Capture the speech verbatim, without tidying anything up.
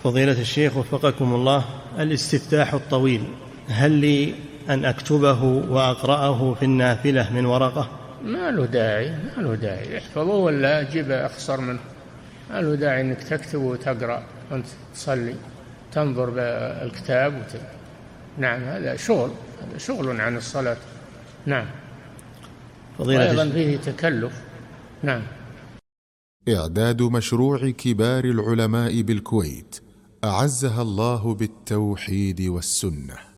فضيلة الشيخ وفقكم الله، الاستفتاح الطويل هل لي أن أكتبه وأقرأه في النافلة من ورقة؟ ما له داعي، ما له داعي، احفظه ولا جيب أخصر منه. ما له داعي أنك تكتب وتقرأ وأنت تصلي، تنظر بالكتاب وت... نعم هذا شغل، هذا شغل عن الصلاة. نعم. أيضا فيه تكلف. نعم. إعداد مشروع كبار العلماء بالكويت أعزها الله بالتوحيد والسنة.